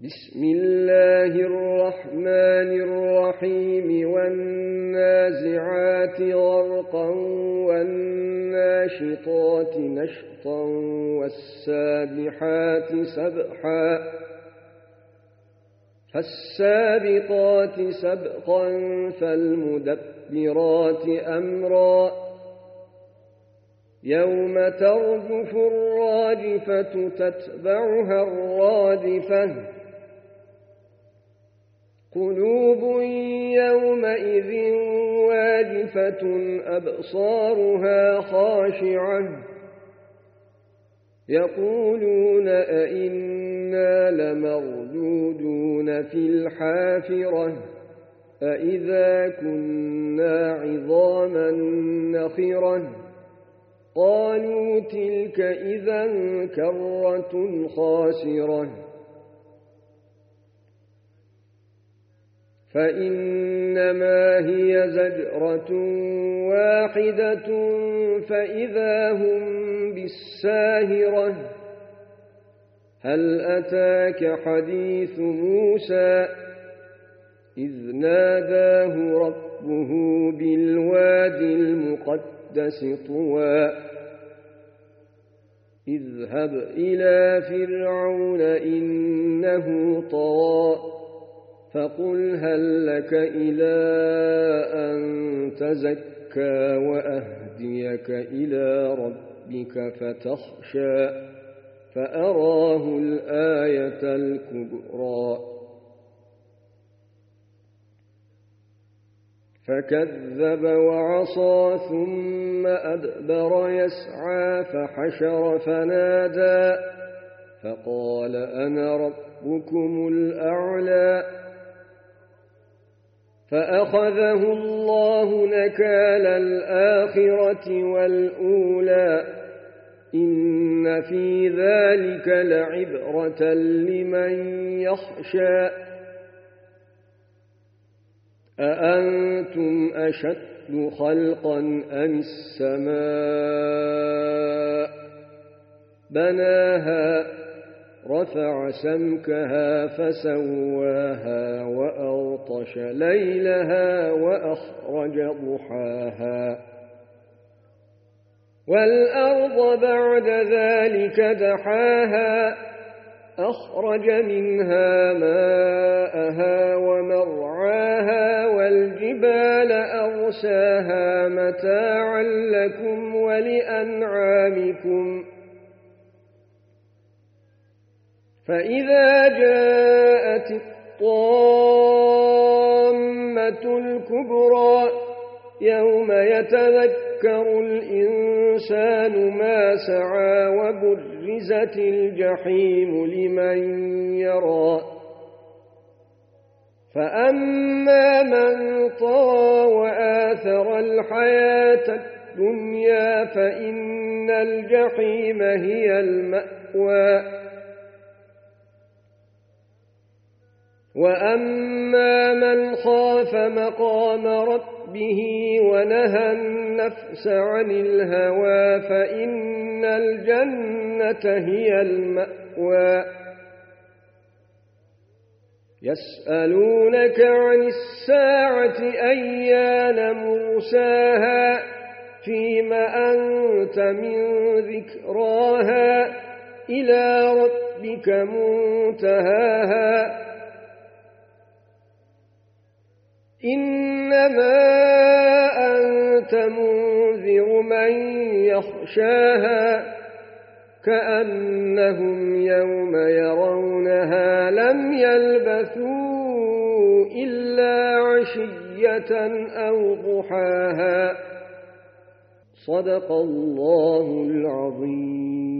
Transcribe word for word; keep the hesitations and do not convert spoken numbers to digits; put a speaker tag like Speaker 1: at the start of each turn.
Speaker 1: بسم الله الرحمن الرحيم والنازعات غرقا والناشطات نشطا والسابحات سبحا فالسابقات سبقا فالمدبرات أمرا يوم ترجف الراجفة تتبعها الرادفة قلوب يومئذ واجفة أبصارها خاشعة يقولون أئنا لمردودون في الحافرة أئذا كنا عظاما نخرة قالوا تلك إذا كرة خاسرة فإنما هي زجرة واحدة فإذا هم بالساهرة هل أتاك حديث موسى إذ ناداه ربه بالوادي المقدس طوى اذهب إلى فرعون إنه طغى فقل هل لك إلى أن تزكى وأهديك إلى ربك فتخشى فأراه الآية الكبرى فكذب وعصى ثم أدبر يسعى فحشر فنادى فقال أنا ربكم الأعلى فأخذه الله نكال الآخرة والأولى إن في ذلك لعبرة لمن يخشى أأنتم أشد خلقا أم السماء بناها رفع سمكها فسواها وأغطش ليلها وأخرج ضحاها والأرض بعد ذلك دحاها أخرج منها ماءها ومرعاها والجبال أرساها متاعا لكم ولأنعامكم فإذا جاءت الطامة الكبرى يوم يتذكر الإنسان ما سعى وبرزت الجحيم لمن يرى فأما من طغى وآثر الحياة الدنيا فإن الجحيم هي المأوى وأما من خاف مقام ربه ونهى النفس عن الهوى فإن الجنة هي المأوى يسألونك عن الساعة أيان مرساها فيم أنت من ذكراها إلى ربك منتهاها إنما أنت منذر من يخشاها كأنهم يوم يرونها لم يلبثوا إلا عشية أو ضحاها صدق الله العظيم.